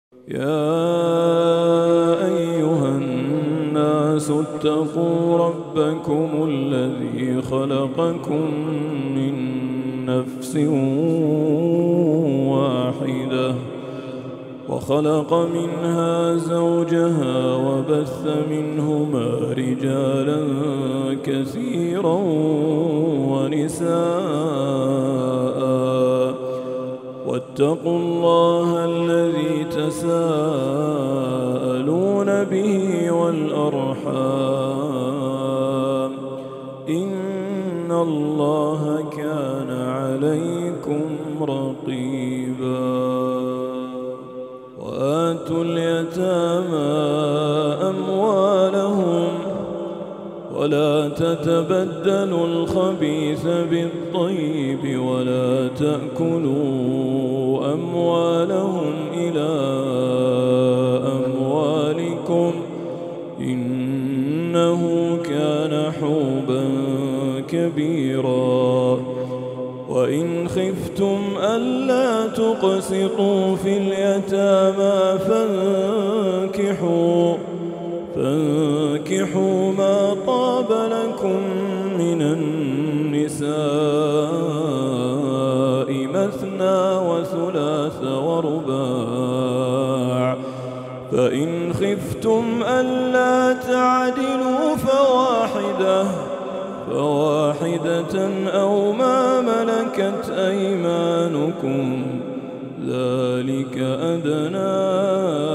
يا أيها الناس اتقوا ربكم الذي خلقكم من نفس واحدة وخلق منها زوجها وبث منهما رجالا كثيرا ونساء واتقوا الله الذي تساءلون به والأرحام إن الله كان عليكم رقيبا وآتوا اليتامى أموالهم ولا تتبدلوا الخبيث بالطيب ولا تأكلوا أموالهم إلى أموالكم إنه كان حوبا كبيرا وإن خفتم ألا تقسطوا في اليتامى فانكحوا ما طاب لكم من النساء مثنى وثلاث ورباع فإن خفتم ألا تعدلوا فواحدة أو ما ملكت أيمانكم ذلك أدنى